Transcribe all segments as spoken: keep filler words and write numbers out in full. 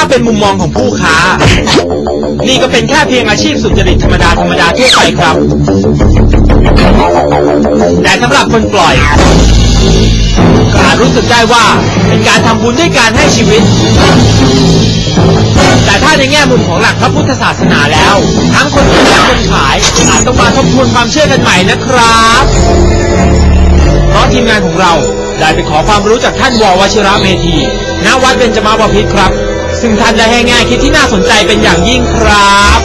เป็นมุมมองของผู้ค้านี่ก็เป็นแค่เพียงอาชีพสุจริตธรรมดาธรรมดาทั่วไปครับแต่สำหรับคนปล่อยก็อาจรู้สึกได้ว่าเป็นการทำบุญด้วยการให้ชีวิตแต่ถ้าในแง่มุมของหลักพระพุทธศาสนาแล้วทั้งคนซื้อและคนขายอาจต้องมาทบทวนความเชื่อกันใหม่นะครับเพราะทีมงานของเราได้ไปขอความรู้จากท่านว.วชิระเมธีณ วัดเบญจมาบพิตรครับซึ่งท่านได้ให้แง่คิดที่น่าสนใจเป็นอย่างยิ่งครับ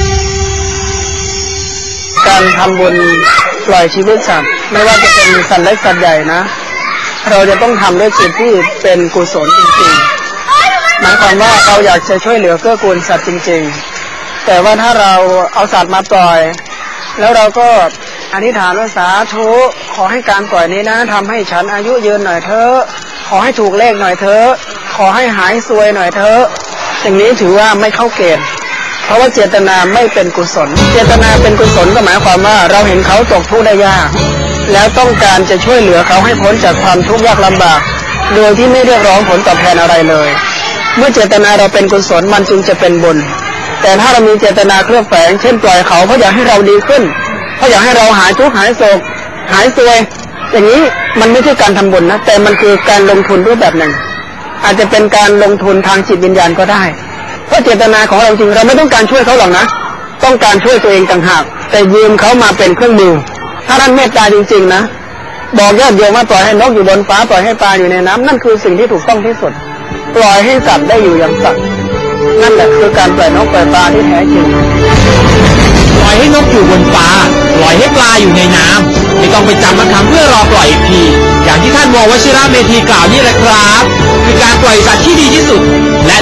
การทำบุญปล่อยชีวิตสัตว์ไม่ว่าจะเป็นสัตว์เล็กสัตว์ใหญ่นะเราจะต้องทำด้วยจิตที่เป็นกุศลจริงๆหมายความว่าเราอยากจะช่วยเหลือเกื้อกูลสัตว์จริงๆแต่ว่าถ้าเราเอาสัตว์มาปล่อยแล้วเราก็อธิษฐานว่าสาธุขอให้การปล่อยนี้นะทำให้ฉันอายุยืนหน่อยเถอะขอให้ถูกเลขหน่อยเถอะขอให้หายซวยหน่อยเถอะอย่างนี้ถือว่าไม่เข้าเกณฑ์เพราะว่าเจตนาไม่เป็นกุศลเจตนาเป็นกุศลก็หมายความว่าเราเห็นเขาตกทุกข์ได้ยากแล้วต้องการจะช่วยเหลือเขาให้พ้นจากความทุกข์ยากลำบากโดยที่ไม่เรียกร้องผลตอบแทนอะไรเลยเมื่อเจตนาเราเป็นกุศลมันจึงจะเป็นบุญแต่ถ้าเรามีเจตนาเคลือบแฝงเช่นปล่อยเขาเพราะอยากให้เราดีขึ้นเพราะอยากให้เราหายทุกข์หายโศกหายซวยอย่างนี้มันไม่ใช่การทำบุญนะแต่มันคือการลงทุนรูปแบบหนึ่งอาจจะเป็นการลงทุนทางจิตวิญญาณก็ได้เพราะเจตนาของเราจริงเราไม่ต้องการช่วยเขาหรอกนะต้องการช่วยตัวเองต่างหากแต่ยืมเขามาเป็นเครื่องมือถ้าท่านเมตตาจริงๆนะบอกญาติโยมว่าปล่อยให้นกอยู่บนฟ้าปล่อยให้ปลาอยู่ในน้ำนั่นคือสิ่งที่ถูกต้องที่สุดปล่อยให้สัตว์ได้อยู่อย่างสัตว์นั่นแหละคือการปล่อยนกปล่อยปลาที่แท้จริงปล่อยให้นกอยู่บนฟ้าปล่อยให้ปลาอยู่ในน้ำไม่ต้องไปจำมาทำเพื่อรอปล่อยอีกทีอย่างที่ท่านว.วชิระเมธีกล่าวนี่แหละครับคือการปล่อยสัตว์ที่ดีที่สุดและ